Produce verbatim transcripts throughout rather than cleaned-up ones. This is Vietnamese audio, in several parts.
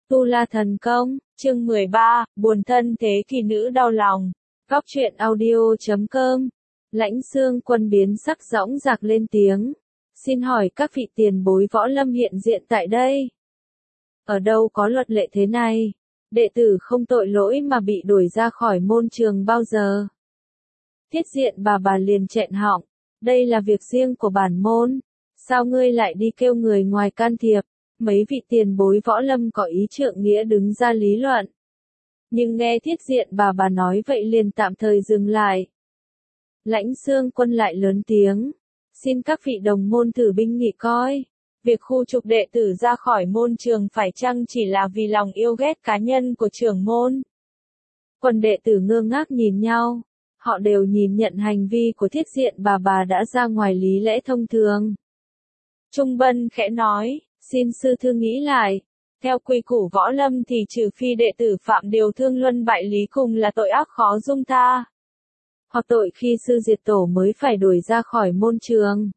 Tu La Thần Công, chương mười ba, buồn thân thế kỳ nữ đau lòng. Góc truyện audio chấm com. Lãnh Xương Quân biến sắc dõng dạc lên tiếng. Xin hỏi các vị tiền bối võ lâm hiện diện tại đây. Ở đâu có luật lệ thế này? Đệ tử không tội lỗi mà bị đuổi ra khỏi môn trường bao giờ. Thiết Diện bà bà liền chẹn họng. Đây là việc riêng của bản môn. Sao ngươi lại đi kêu người ngoài can thiệp? Mấy vị tiền bối võ lâm có ý trượng nghĩa đứng ra lý luận. Nhưng nghe Thiết Diện bà bà nói vậy liền tạm thời dừng lại. Lãnh Xương Quân lại lớn tiếng. Xin các vị đồng môn thử binh nghị coi. Việc khu trục đệ tử ra khỏi môn trường phải chăng chỉ là vì lòng yêu ghét cá nhân của trưởng môn? Quần đệ tử ngơ ngác nhìn nhau. Họ đều nhìn nhận hành vi của Thiết Diện bà bà đã ra ngoài lý lẽ thông thường. Trung Bân khẽ nói. Xin sư thư nghĩ lại, theo quy củ võ lâm thì trừ phi đệ tử phạm điều thương luân bại lý cùng là tội ác khó dung tha. Hoặc tội khi sư diệt tổ mới phải đuổi ra khỏi môn trường.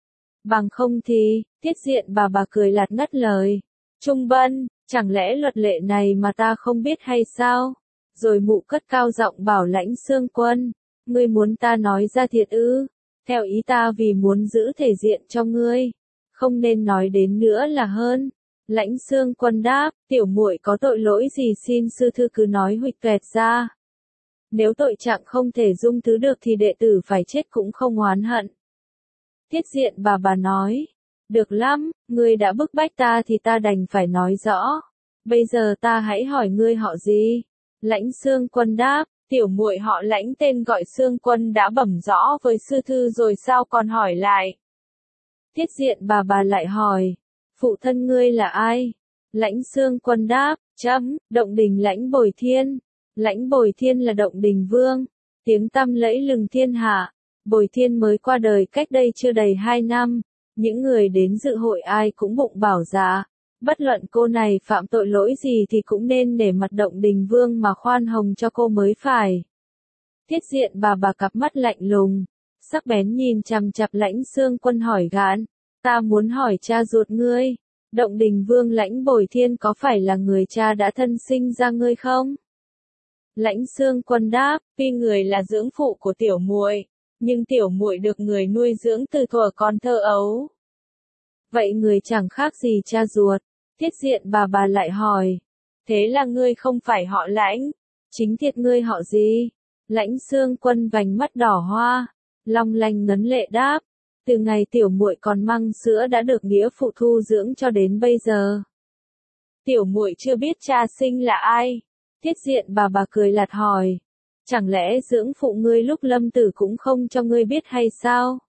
Bằng không thì, Thiết Diện bà bà cười lạt ngắt lời. Trung Bân, chẳng lẽ luật lệ này mà ta không biết hay sao? Rồi mụ cất cao giọng bảo Lãnh Xương Quân, ngươi muốn ta nói ra thiệt ư? Theo ý ta vì muốn giữ thể diện cho ngươi. Không nên nói đến nữa là hơn. Lãnh Xương Quân đáp, tiểu muội có tội lỗi gì xin sư thư cứ nói huỵch toẹt ra. Nếu tội trạng không thể dung thứ được thì đệ tử phải chết cũng không oán hận. Thiết Diện bà bà nói, được lắm, ngươi đã bức bách ta thì ta đành phải nói rõ. Bây giờ ta hãy hỏi ngươi họ gì? Lãnh Xương Quân đáp, tiểu muội họ Lãnh tên gọi Xương Quân đã bẩm rõ với sư thư rồi sao còn hỏi lại? Thiết Diện bà bà lại hỏi, phụ thân ngươi là ai? Lãnh Xương Quân đáp, chấm, Động Đình Lãnh Bồi Thiên. Lãnh Bồi Thiên là Động Đình Vương, tiếng tăm lẫy lừng thiên hạ. Bồi Thiên mới qua đời cách đây chưa đầy hai năm, những người đến dự hội ai cũng bụng bảo dạ, bất luận cô này phạm tội lỗi gì thì cũng nên nể mặt Động Đình Vương mà khoan hồng cho cô mới phải. Thiết Diện bà bà cặp mắt lạnh lùng, sắc bén nhìn chằm chằm Lãnh Xương Quân hỏi gạn, ta muốn hỏi cha ruột ngươi, Động Đình Vương Lãnh Bồi Thiên có phải là người cha đã thân sinh ra ngươi không? Lãnh Xương Quân đáp, tuy người là dưỡng phụ của tiểu muội, nhưng tiểu muội được người nuôi dưỡng từ thuở còn thơ ấu. Vậy người chẳng khác gì cha ruột. Thiết Diện bà bà lại hỏi, thế là ngươi không phải họ Lãnh, chính thiệt ngươi họ gì? Lãnh Xương Quân vành mắt đỏ hoa, long lanh ngấn lệ đáp, từ ngày tiểu muội còn măng sữa đã được nghĩa phụ thu dưỡng cho đến bây giờ. Tiểu muội chưa biết cha sinh là ai? Thiết Diện bà bà cười lạt hỏi, chẳng lẽ dưỡng phụ ngươi lúc lâm tử cũng không cho ngươi biết hay sao?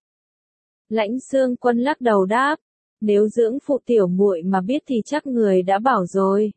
Lãnh Xương Quân lắc đầu đáp, nếu dưỡng phụ tiểu muội mà biết thì chắc người đã bảo rồi.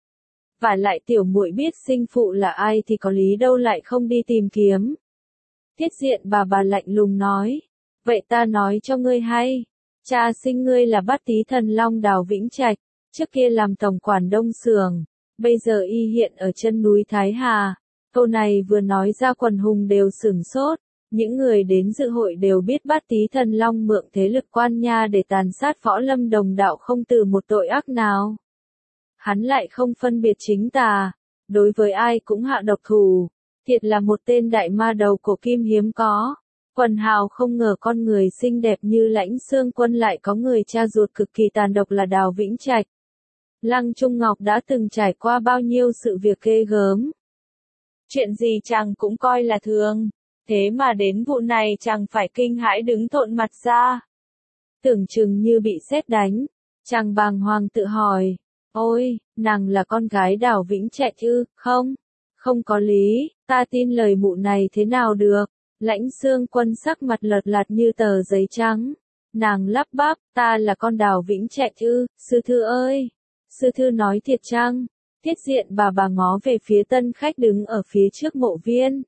Và lại tiểu muội biết sinh phụ là ai thì có lý đâu lại không đi tìm kiếm. Thiết Diện bà bà lạnh lùng nói, vậy ta nói cho ngươi hay, cha sinh ngươi là Bát Tý Thần Long Đào Vĩnh Trạch, trước kia làm tổng quản Đông Sường, bây giờ y hiện ở chân núi Thái Hà. Câu này vừa nói ra quần hùng đều sửng sốt, những người đến dự hội đều biết Bát Tý Thần Long mượn thế lực quan nha để tàn sát võ lâm đồng đạo không từ một tội ác nào. Hắn lại không phân biệt chính tà, đối với ai cũng hạ độc thủ, thiệt là một tên đại ma đầu cổ kim hiếm có. Quần hào không ngờ con người xinh đẹp như Lãnh Xương Quân lại có người cha ruột cực kỳ tàn độc là Đào Vĩnh Trạch. Lăng Trung Ngọc đã từng trải qua bao nhiêu sự việc ghê gớm. Chuyện gì chàng cũng coi là thường, thế mà đến vụ này chàng phải kinh hãi đứng thộn mặt ra. Tưởng chừng như bị sét đánh, chàng bàng hoàng tự hỏi, ôi, nàng là con gái Đào Vĩnh Trạch ư? Không, không có lý, ta tin lời mụ này thế nào được? Lãnh Xương Quân sắc mặt lợt lạt như tờ giấy trắng, nàng lắp bắp, ta là con Đào Vĩnh Trạch ư? Sư thư ơi, sư thư nói thiệt chăng? Thiết Diện bà bà ngó về phía tân khách đứng ở phía trước mộ viên.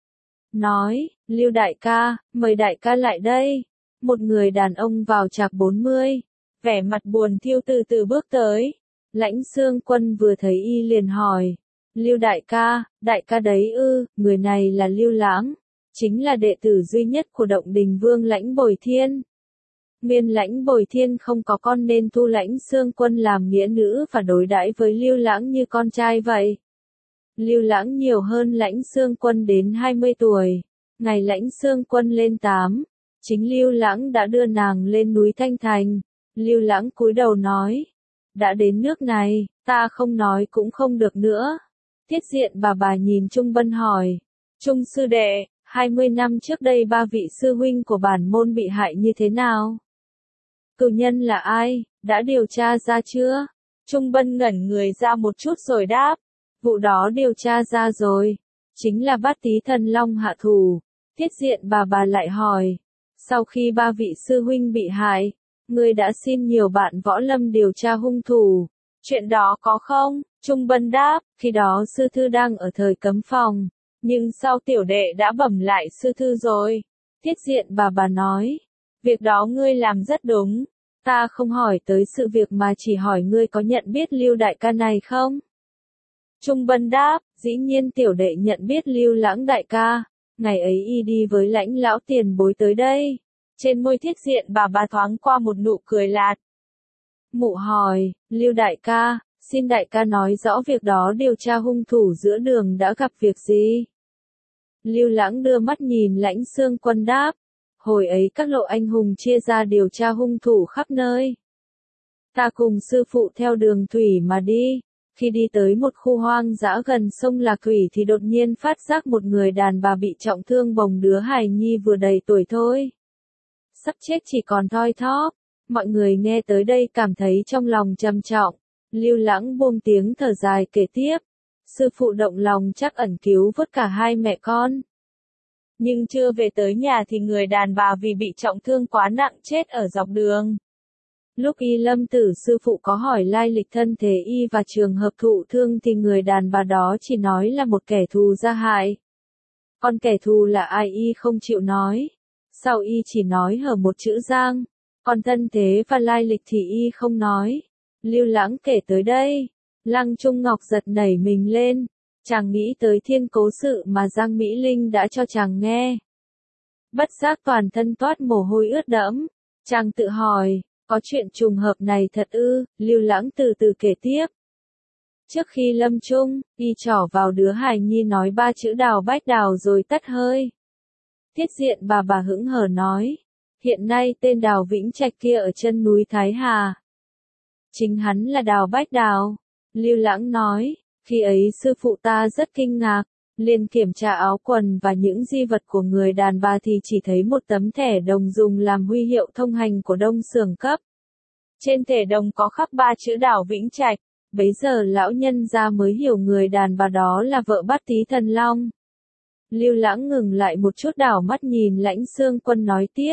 Nói, Lưu đại ca, mời đại ca lại đây. Một người đàn ông vào chạc bốn mươi, vẻ mặt buồn thiêu từ từ bước tới. Lãnh Xương Quân vừa thấy y liền hỏi, Lưu đại ca, đại ca đấy ư? Người này là Lưu Lãng, chính là đệ tử duy nhất của Động Đình Vương Lãnh Bồi Thiên. Nguyên Lãnh Bồi Thiên không có con nên thu Lãnh Xương Quân làm nghĩa nữ và đối đãi với Lưu Lãng như con trai vậy. Lưu Lãng nhiều hơn Lãnh Xương Quân đến hai mươi tuổi. Ngày Lãnh Xương Quân lên tám, chính Lưu Lãng đã đưa nàng lên núi Thanh Thành. Lưu Lãng cúi đầu nói, đã đến nước này, ta không nói cũng không được nữa. Tiết Diện bà bà nhìn Trung Bân hỏi, Trung sư đệ, hai mươi năm trước đây ba vị sư huynh của bản môn bị hại như thế nào? Cửu nhân là ai, đã điều tra ra chưa? Trung Bân ngẩn người ra một chút rồi đáp, vụ đó điều tra ra rồi, chính là Bát Tý Thần Long hạ thủ. Tiết Diện bà bà lại hỏi, sau khi ba vị sư huynh bị hại, ngươi đã xin nhiều bạn võ lâm điều tra hung thủ. Chuyện đó có không? Trung Bân đáp, khi đó sư thư đang ở thời cấm phòng, nhưng sau tiểu đệ đã bẩm lại sư thư rồi. Tiết Diện bà bà nói, việc đó ngươi làm rất đúng, ta không hỏi tới sự việc mà chỉ hỏi ngươi có nhận biết Lưu đại ca này không? Trung Bân đáp, dĩ nhiên tiểu đệ nhận biết Lưu Lãng đại ca, ngày ấy y đi với Lãnh lão tiền bối tới đây. Trên môi Thiết Diện bà bà thoáng qua một nụ cười lạt. Mụ hỏi, Lưu đại ca, xin đại ca nói rõ việc đó điều tra hung thủ giữa đường đã gặp việc gì? Lưu Lãng đưa mắt nhìn Lãnh Xương Quân đáp, hồi ấy các lộ anh hùng chia ra điều tra hung thủ khắp nơi. Ta cùng sư phụ theo đường thủy mà đi, khi đi tới một khu hoang dã gần sông Lạc Thủy thì đột nhiên phát giác một người đàn bà bị trọng thương bồng đứa hài nhi vừa đầy tuổi thôi. Sắp chết chỉ còn thoi thóp, mọi người nghe tới đây cảm thấy trong lòng trầm trọng. Lưu Lãng buông tiếng thở dài kể tiếp, sư phụ động lòng chắc ẩn cứu vớt cả hai mẹ con. Nhưng chưa về tới nhà thì người đàn bà vì bị trọng thương quá nặng chết ở dọc đường. Lúc y lâm tử sư phụ có hỏi lai lịch thân thế y và trường hợp thụ thương thì người đàn bà đó chỉ nói là một kẻ thù gia hại. Còn kẻ thù là ai y không chịu nói. Sau y chỉ nói hở một chữ Giang, còn thân thế và lai lịch thì y không nói. Lưu Lãng kể tới đây, Lăng Trung Ngọc giật nảy mình lên, chàng nghĩ tới thiên cố sự mà Giang Mỹ Linh đã cho chàng nghe. Bất giác toàn thân toát mồ hôi ướt đẫm, chàng tự hỏi, có chuyện trùng hợp này thật ư? Lưu Lãng từ từ kể tiếp. Trước khi lâm chung, y trỏ vào đứa hài nhi nói ba chữ Đào Bách Đào rồi tắt hơi. Tiết Diện bà bà hững hờ nói, hiện nay tên Đào Vĩnh Trạch kia ở chân núi Thái Hà. Chính hắn là Đào Bách Đào. Lưu Lãng nói, khi ấy sư phụ ta rất kinh ngạc, liền kiểm tra áo quần và những di vật của người đàn bà thì chỉ thấy một tấm thẻ đồng dùng làm huy hiệu thông hành của Đông Xưởng cấp. Trên thẻ đồng có khắc ba chữ Đào Vĩnh Trạch, bấy giờ lão nhân gia mới hiểu người đàn bà đó là vợ Bát Tý Thần Long. Lưu Lãng ngừng lại một chút đảo mắt nhìn Lãnh Xương Quân nói tiếp.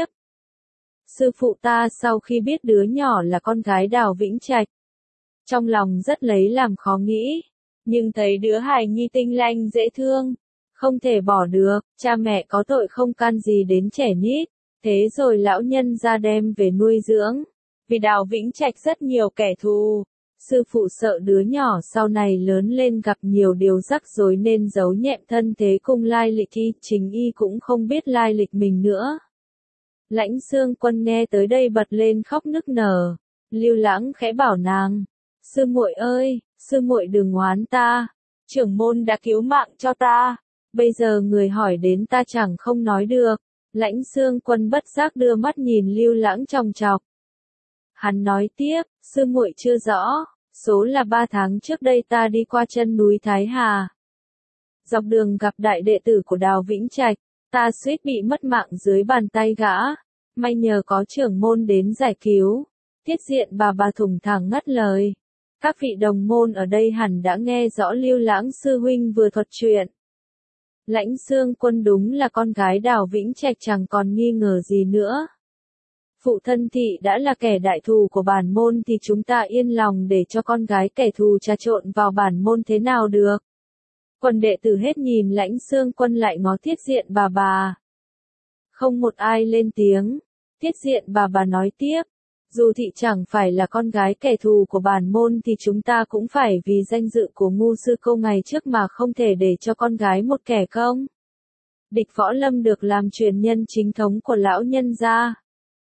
Sư phụ ta sau khi biết đứa nhỏ là con gái Đào Vĩnh Trạch, trong lòng rất lấy làm khó nghĩ, nhưng thấy đứa hài nhi tinh lanh dễ thương, không thể bỏ được, cha mẹ có tội không can gì đến trẻ nít, thế rồi lão nhân ra đem về nuôi dưỡng, vì Đào Vĩnh Trạch rất nhiều kẻ thù. Sư phụ sợ đứa nhỏ sau này lớn lên gặp nhiều điều rắc rối nên giấu nhẹm thân thế cùng lai lịch y, chính y cũng không biết lai lịch mình nữa. Lãnh Xương Quân nghe tới đây bật lên khóc nức nở. Lưu Lãng khẽ bảo nàng, sư muội ơi, sư muội đừng oán ta, trưởng môn đã cứu mạng cho ta, bây giờ người hỏi đến ta chẳng không nói được. Lãnh Xương Quân bất giác đưa mắt nhìn Lưu Lãng chòng chọc. Hắn nói tiếp, sư muội chưa rõ, số là ba tháng trước đây ta đi qua chân núi Thái Hà. Dọc đường gặp đại đệ tử của Đào Vĩnh Trạch, ta suýt bị mất mạng dưới bàn tay gã, may nhờ có trưởng môn đến giải cứu. Tiết Diện bà bà thủng thẳng ngắt lời. Các vị đồng môn ở đây hẳn đã nghe rõ Lưu Lãng sư huynh vừa thuật chuyện. Lãnh Xương Quân đúng là con gái Đào Vĩnh Trạch chẳng còn nghi ngờ gì nữa. Phụ thân thị đã là kẻ đại thù của bản môn thì chúng ta yên lòng để cho con gái kẻ thù trà trộn vào bản môn thế nào được. Quần đệ tử hết nhìn Lãnh Xương Quân lại ngó Tiết Diện bà bà. Không một ai lên tiếng. Tiết Diện bà bà nói tiếp. Dù thị chẳng phải là con gái kẻ thù của bản môn thì chúng ta cũng phải vì danh dự của ngu sư câu ngày trước mà không thể để cho con gái một kẻ công. Địch võ lâm được làm truyền nhân chính thống của lão nhân gia.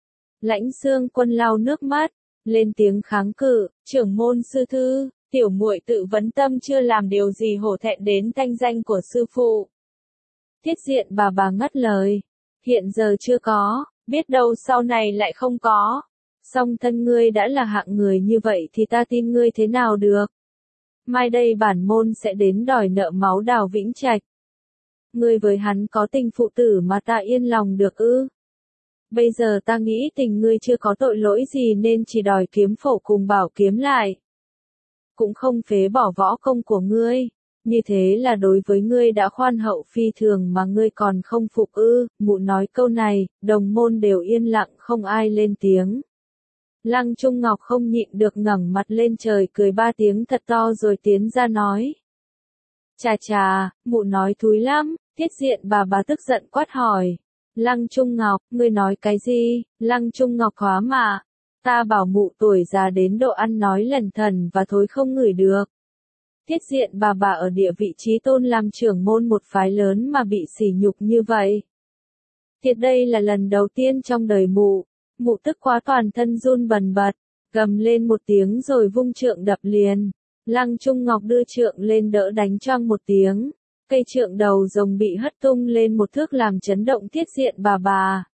Lãnh Xương Quân lau nước mắt, lên tiếng kháng cự, trưởng môn sư thư, tiểu muội tự vấn tâm chưa làm điều gì hổ thẹn đến thanh danh của sư phụ. Thiết Diện bà bà ngắt lời, hiện giờ chưa có, biết đâu sau này lại không có. Song thân ngươi đã là hạng người như vậy thì ta tin ngươi thế nào được. Mai đây bản môn sẽ đến đòi nợ máu Đào Vĩnh Trạch. Ngươi với hắn có tình phụ tử mà ta yên lòng được ư? Bây giờ ta nghĩ tình ngươi chưa có tội lỗi gì nên chỉ đòi kiếm phổ cùng bảo kiếm lại. Cũng không phế bỏ võ công của ngươi. Như thế là đối với ngươi đã khoan hậu phi thường mà ngươi còn không phục ư? Mụ nói câu này, đồng môn đều yên lặng không ai lên tiếng. Lăng Trung Ngọc không nhịn được ngẩng mặt lên trời cười ba tiếng thật to rồi tiến ra nói. Chà chà, mụ nói thúi lắm, Thiết Diện bà bà tức giận quát hỏi. Lăng Trung Ngọc, ngươi nói cái gì? Lăng Trung Ngọc hóa mà. Ta bảo mụ tuổi già đến độ ăn nói lẩn thẩn và thối không ngửi được. Thiết Diện bà bà ở địa vị trí tôn làm trưởng môn một phái lớn mà bị sỉ nhục như vậy. Thiệt đây là lần đầu tiên trong đời mụ. Mụ tức quá toàn thân run bần bật, gầm lên một tiếng rồi vung trượng đập liền. Lăng Trung Ngọc đưa trượng lên đỡ đánh choang một tiếng. Cây trượng đầu rồng bị hất tung lên một thước làm chấn động Thiết Diện bà bà.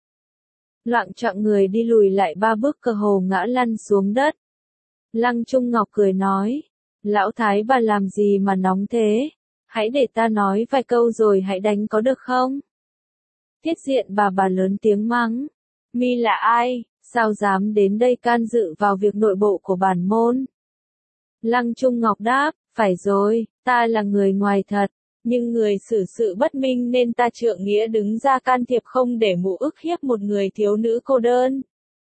Loạng choạng người đi lùi lại ba bước cơ hồ ngã lăn xuống đất. Lăng Trung Ngọc cười nói. Lão thái bà làm gì mà nóng thế? Hãy để ta nói vài câu rồi hãy đánh có được không? Thiết Diện bà bà lớn tiếng mắng. Mi là ai, sao dám đến đây can dự vào việc nội bộ của bản môn? Lăng Trung Ngọc đáp, phải rồi, ta là người ngoài thật, nhưng người xử sự bất minh nên ta trượng nghĩa đứng ra can thiệp không để mụ ức hiếp một người thiếu nữ cô đơn.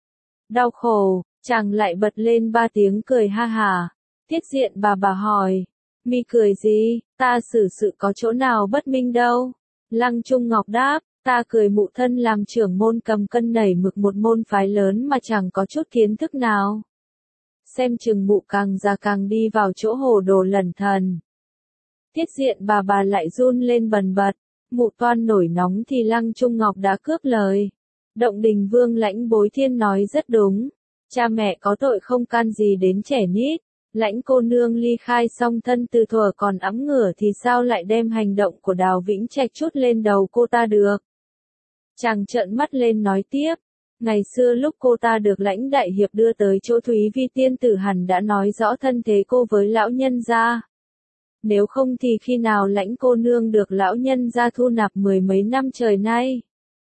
Đau khổ, chàng lại bật lên ba tiếng cười ha hả. Thiết Diện bà bà hỏi, mi cười gì, ta xử sự có chỗ nào bất minh đâu? Lăng Trung Ngọc đáp, ta cười mụ thân làm trưởng môn cầm cân nảy mực một môn phái lớn mà chẳng có chút kiến thức nào. Xem chừng mụ càng già càng đi vào chỗ hồ đồ lẩn thần. Thiết Diện bà bà lại run lên bần bật, mụ toan nổi nóng thì Lăng Trung Ngọc đã cướp lời. Động Đình Vương Lãnh Bối Thiên nói rất đúng, cha mẹ có tội không can gì đến trẻ nít. Lãnh cô nương ly khai song thân từ thuở còn ẵm ngửa thì sao lại đem hành động của Đào Vĩnh Trạch trút lên đầu cô ta được. Chàng trợn mắt lên nói tiếp, ngày xưa lúc cô ta được Lãnh đại hiệp đưa tới chỗ Thúy Vi tiên tử hẳn đã nói rõ thân thế cô với lão nhân gia. Nếu không thì khi nào Lãnh cô nương được lão nhân gia thu nạp mười mấy năm trời nay.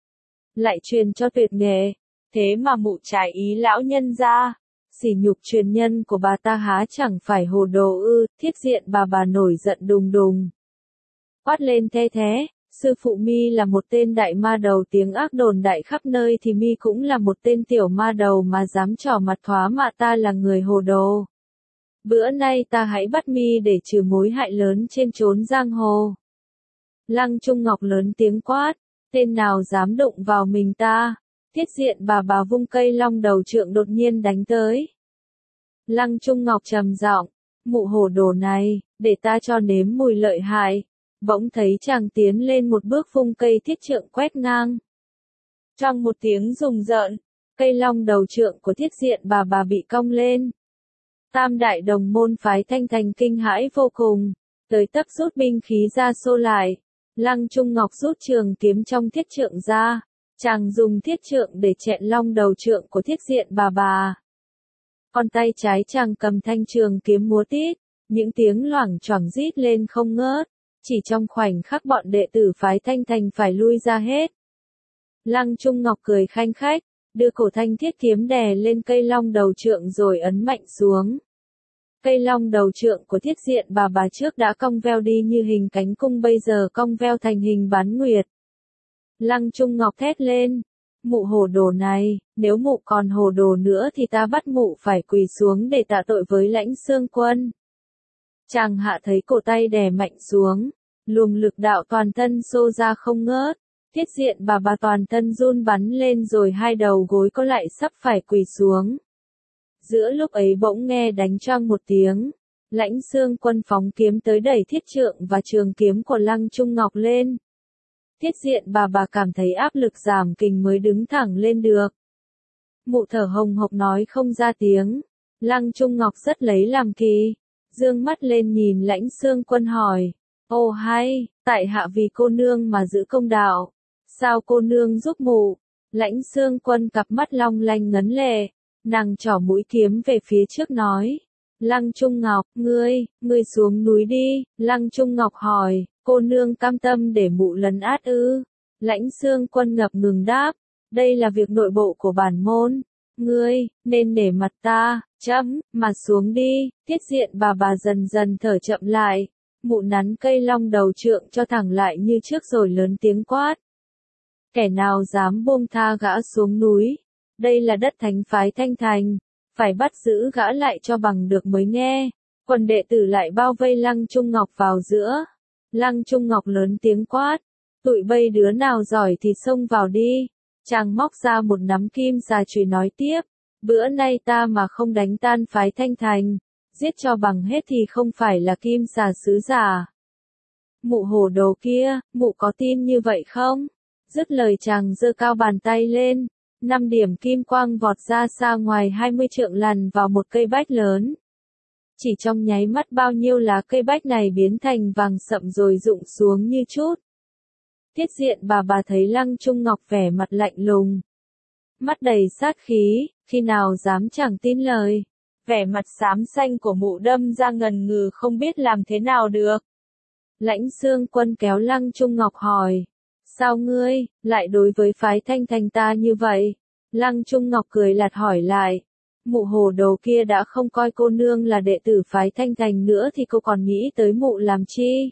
Lại truyền cho tuyệt nghệ, thế mà mụ trái ý lão nhân gia. Sỉ nhục truyền nhân của bà ta há chẳng phải hồ đồ ư? Thiết Diện bà bà nổi giận đùng đùng. Quát lên the thế, sư phụ mi là một tên đại ma đầu tiếng ác đồn đại khắp nơi thì mi cũng là một tên tiểu ma đầu mà dám trỏ mặt thoá mạ ta là người hồ đồ. Bữa nay ta hãy bắt mi để trừ mối hại lớn trên chốn giang hồ. Lăng Trung Ngọc lớn tiếng quát, tên nào dám đụng vào mình ta? Thiết Diện bà bà vung cây long đầu trượng đột nhiên đánh tới. Lăng Trung Ngọc trầm giọng, mụ hồ đồ này, để ta cho nếm mùi lợi hại. Bỗng thấy chàng tiến lên một bước vung cây thiết trượng quét ngang. Trong một tiếng rùng rợn, cây long đầu trượng của Thiết Diện bà bà bị cong lên. Tam đại đồng môn phái Thanh Thành kinh hãi vô cùng, tới tấp rút binh khí ra xô lại. Lăng Trung Ngọc rút trường kiếm trong thiết trượng ra. Chàng dùng thiết trượng để chẹn long đầu trượng của Thiết Diện bà bà. Con tay trái chàng cầm thanh trường kiếm múa tít, những tiếng loảng choảng rít lên không ngớt, chỉ trong khoảnh khắc bọn đệ tử phái Thanh Thành phải lui ra hết. Lăng Trung Ngọc cười khanh khách, đưa cổ thanh thiết kiếm đè lên cây long đầu trượng rồi ấn mạnh xuống. Cây long đầu trượng của Thiết Diện bà bà trước đã cong veo đi như hình cánh cung bây giờ cong veo thành hình bán nguyệt. Lăng Trung Ngọc thét lên, mụ hồ đồ này, nếu mụ còn hồ đồ nữa thì ta bắt mụ phải quỳ xuống để tạ tội với Lãnh Xương Quân. Chàng hạ thấy cổ tay đè mạnh xuống, luồng lực đạo toàn thân xô ra không ngớt, Thiết Diện bà bà toàn thân run bắn lên rồi hai đầu gối có lại sắp phải quỳ xuống. Giữa lúc ấy bỗng nghe đánh choang một tiếng, Lãnh Xương Quân phóng kiếm tới đẩy thiết trượng và trường kiếm của Lăng Trung Ngọc lên. Thiết Diện bà bà cảm thấy áp lực giảm kình mới đứng thẳng lên được. Mụ thở hồng hộc nói không ra tiếng. Lăng Trung Ngọc rất lấy làm kỳ. Dương mắt lên nhìn Lãnh Xương Quân hỏi. Ồ hay, tại hạ vì cô nương mà giữ công đạo. Sao cô nương giúp mụ? Lãnh Xương Quân cặp mắt long lanh ngấn lệ. Nàng trỏ mũi kiếm về phía trước nói. Lăng Trung Ngọc, ngươi, ngươi xuống núi đi. Lăng Trung Ngọc hỏi, cô nương cam tâm để mụ lấn át ư? Lãnh Xương Quân ngập ngừng đáp. Đây là việc nội bộ của bản môn. Ngươi, nên nể mặt ta, chấm, mà xuống đi. Tiết Diện bà bà dần dần thở chậm lại. Mụ nắn cây long đầu trượng cho thẳng lại như trước rồi lớn tiếng quát. Kẻ nào dám buông tha gã xuống núi. Đây là đất thánh phái Thanh Thành. Phải bắt giữ gã lại cho bằng được mới nghe. Quần đệ tử lại bao vây Lăng Trung Ngọc vào giữa. Lăng Trung Ngọc lớn tiếng quát. Tụi bây đứa nào giỏi thì xông vào đi. Chàng móc ra một nắm kim xà chùy nói tiếp. Bữa nay ta mà không đánh tan phái Thanh Thành. Giết cho bằng hết thì không phải là kim xà sứ giả. Mụ hồ đồ kia, mụ có tin như vậy không? Dứt lời chàng giơ cao bàn tay lên. Năm điểm kim quang vọt ra xa ngoài hai mươi trượng lằn vào một cây bách lớn. Chỉ trong nháy mắt bao nhiêu lá cây bách này biến thành vàng sậm rồi rụng xuống như chút. Tiết Diện bà bà thấy Lăng Trung Ngọc vẻ mặt lạnh lùng. Mắt đầy sát khí, khi nào dám chẳng tin lời. Vẻ mặt xám xanh của mụ đâm ra ngần ngừ không biết làm thế nào được. Lãnh Xương Quân kéo Lăng Trung Ngọc hỏi. Sao ngươi, lại đối với phái Thanh Thành ta như vậy? Lăng Trung Ngọc cười lạt hỏi lại. Mụ hồ đồ kia đã không coi cô nương là đệ tử phái Thanh Thành nữa thì cô còn nghĩ tới mụ làm chi?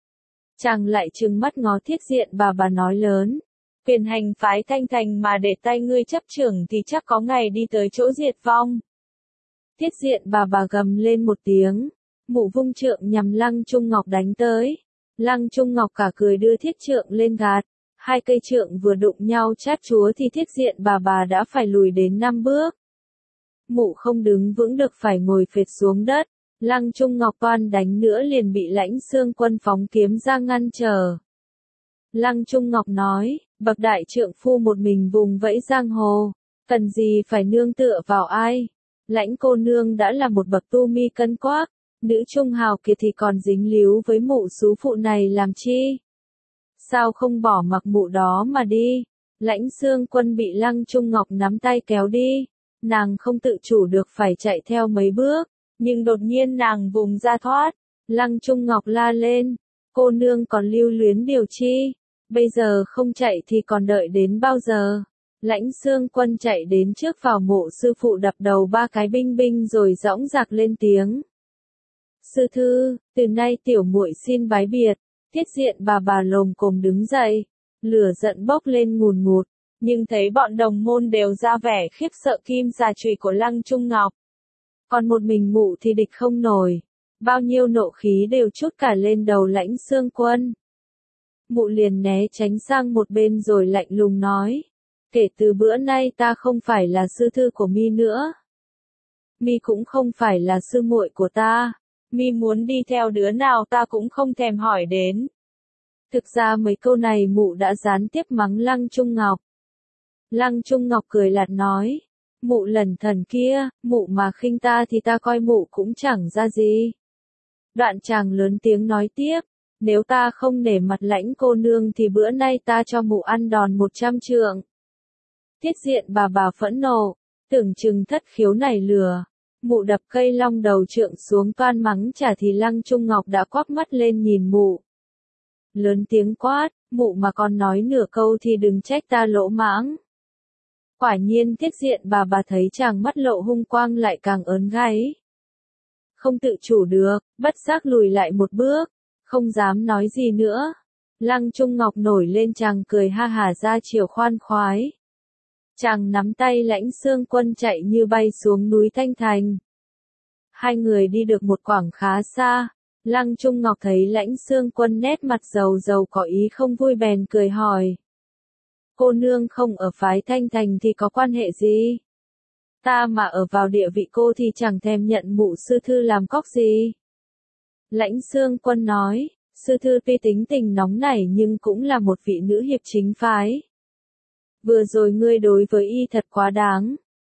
Chàng lại trừng mắt ngó Thiết Diện bà bà nói lớn. Quyền hành phái Thanh Thành mà để tay ngươi chấp trưởng thì chắc có ngày đi tới chỗ diệt vong. Thiết Diện bà bà gầm lên một tiếng. Mụ vung trượng nhằm Lăng Trung Ngọc đánh tới. Lăng Trung Ngọc cả cười đưa thiết trượng lên gạt. Hai cây trượng vừa đụng nhau chát chúa thì Thiết Diện bà bà đã phải lùi đến năm bước. Mụ không đứng vững được phải ngồi phệt xuống đất. Lăng Trung Ngọc toan đánh nữa liền bị Lãnh Xương Quân phóng kiếm ra ngăn trở. Lăng Trung Ngọc nói, bậc đại trượng phu một mình vùng vẫy giang hồ, cần gì phải nương tựa vào ai? Lãnh cô nương đã là một bậc tu mi cân quắc, nữ trung hào kiệt thì còn dính líu với mụ xú phụ này làm chi? Sao không bỏ mặc mụ đó mà đi? Lãnh Xương Quân bị Lăng Trung Ngọc nắm tay kéo đi, nàng không tự chủ được phải chạy theo mấy bước. Nhưng đột nhiên nàng vùng ra thoát. Lăng Trung Ngọc la lên. Cô nương còn lưu luyến điều chi? Bây giờ không chạy thì còn đợi đến bao giờ? Lãnh Xương Quân chạy đến trước vào mộ sư phụ đập đầu ba cái binh binh rồi dõng dạc lên tiếng. Sư thư, từ nay tiểu muội xin bái biệt. Thiết Diện bà bà lồm cồm đứng dậy. Lửa giận bốc lên ngùn ngụt. Nhưng thấy bọn đồng môn đều ra vẻ khiếp sợ kim xà chùy của Lăng Trung Ngọc. Còn một mình mụ thì địch không nổi. Bao nhiêu nộ khí đều trút cả lên đầu Lãnh Xương Quân. Mụ liền né tránh sang một bên rồi lạnh lùng nói. Kể từ bữa nay ta không phải là sư thư của mi nữa. Mi cũng không phải là sư muội của ta. Mi muốn đi theo đứa nào ta cũng không thèm hỏi đến. Thực ra mấy câu này mụ đã gián tiếp mắng Lăng Trung Ngọc. Lăng Trung Ngọc cười lạt nói. Mụ lần thần kia, mụ mà khinh ta thì ta coi mụ cũng chẳng ra gì. Đoạn chàng lớn tiếng nói tiếp, nếu ta không nể mặt Lãnh cô nương thì bữa nay ta cho mụ ăn đòn một trăm trượng. Tiết Diện bà bà phẫn nộ, tưởng chừng thất khiếu nảy lửa. Mụ đập cây long đầu trượng xuống toan mắng trả thì Lăng Trung Ngọc đã quắc mắt lên nhìn mụ. Lớn tiếng quát, mụ mà còn nói nửa câu thì đừng trách ta lỗ mãng. Quả nhiên Thiết Diện bà bà thấy chàng mắt lộ hung quang lại càng ớn gáy. Không tự chủ được, bất giác lùi lại một bước, không dám nói gì nữa. Lăng Trung Ngọc nổi lên chàng cười ha hả ra chiều khoan khoái. Chàng nắm tay Lãnh Xương Quân chạy như bay xuống núi Thanh Thành. Hai người đi được một quãng khá xa, Lăng Trung Ngọc thấy Lãnh Xương Quân nét mặt dầu dầu có ý không vui bèn cười hỏi. Cô nương không ở phái Thanh Thành thì có quan hệ gì? Ta mà ở vào địa vị cô thì chẳng thèm nhận mụ sư thư làm cóc gì. Lãnh Xương Quân nói, sư thư tuy tính tình nóng nảy nhưng cũng là một vị nữ hiệp chính phái. Vừa rồi ngươi đối với y thật quá đáng.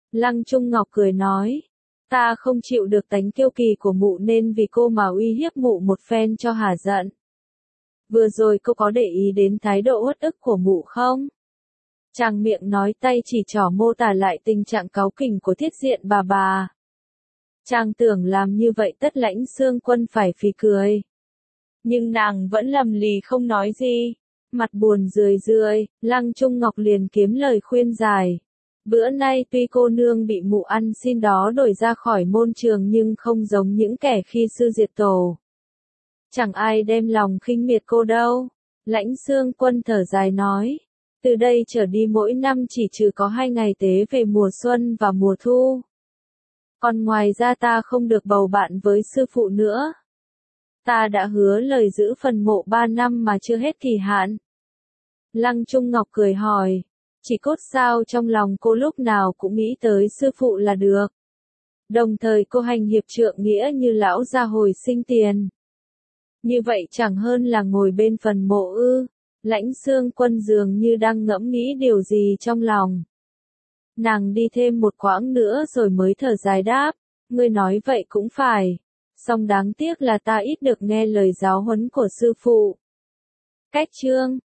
Lăng Trung Ngọc cười nói, ta không chịu được tánh kiêu kỳ của mụ nên vì cô mà uy hiếp mụ một phen cho hả giận. Vừa rồi cô có để ý đến thái độ uất ức của mụ không? Chàng miệng nói tay chỉ trỏ mô tả lại tình trạng cáu kỉnh của Thiết Diện bà bà. Chàng tưởng làm như vậy tất Lãnh Xương Quân phải phì cười. Nhưng nàng vẫn lầm lì không nói gì. Mặt buồn rười rượi, Lăng Trung Ngọc liền kiếm lời khuyên giải. Bữa nay tuy cô nương bị mụ ăn xin đó đổi ra khỏi môn trường nhưng không giống những kẻ khi sư diệt tổ. Chẳng ai đem lòng khinh miệt cô đâu. Lãnh Xương Quân thở dài nói. Từ đây trở đi mỗi năm chỉ trừ có hai ngày tế về mùa xuân và mùa thu. Còn ngoài ra ta không được bầu bạn với sư phụ nữa. Ta đã hứa lời giữ phần mộ ba năm mà chưa hết kỳ hạn. Lăng Trung Ngọc cười hỏi. Chỉ cốt sao trong lòng cô lúc nào cũng nghĩ tới sư phụ là được. Đồng thời cô hành hiệp trượng nghĩa như lão gia hồi sinh tiền. Như vậy chẳng hơn là ngồi bên phần mộ ư. Lãnh Xương Quân dường như đang ngẫm nghĩ điều gì trong lòng. Nàng đi thêm một quãng nữa rồi mới thở dài đáp. Ngươi nói vậy cũng phải. Song đáng tiếc là ta ít được nghe lời giáo huấn của sư phụ. Cách chương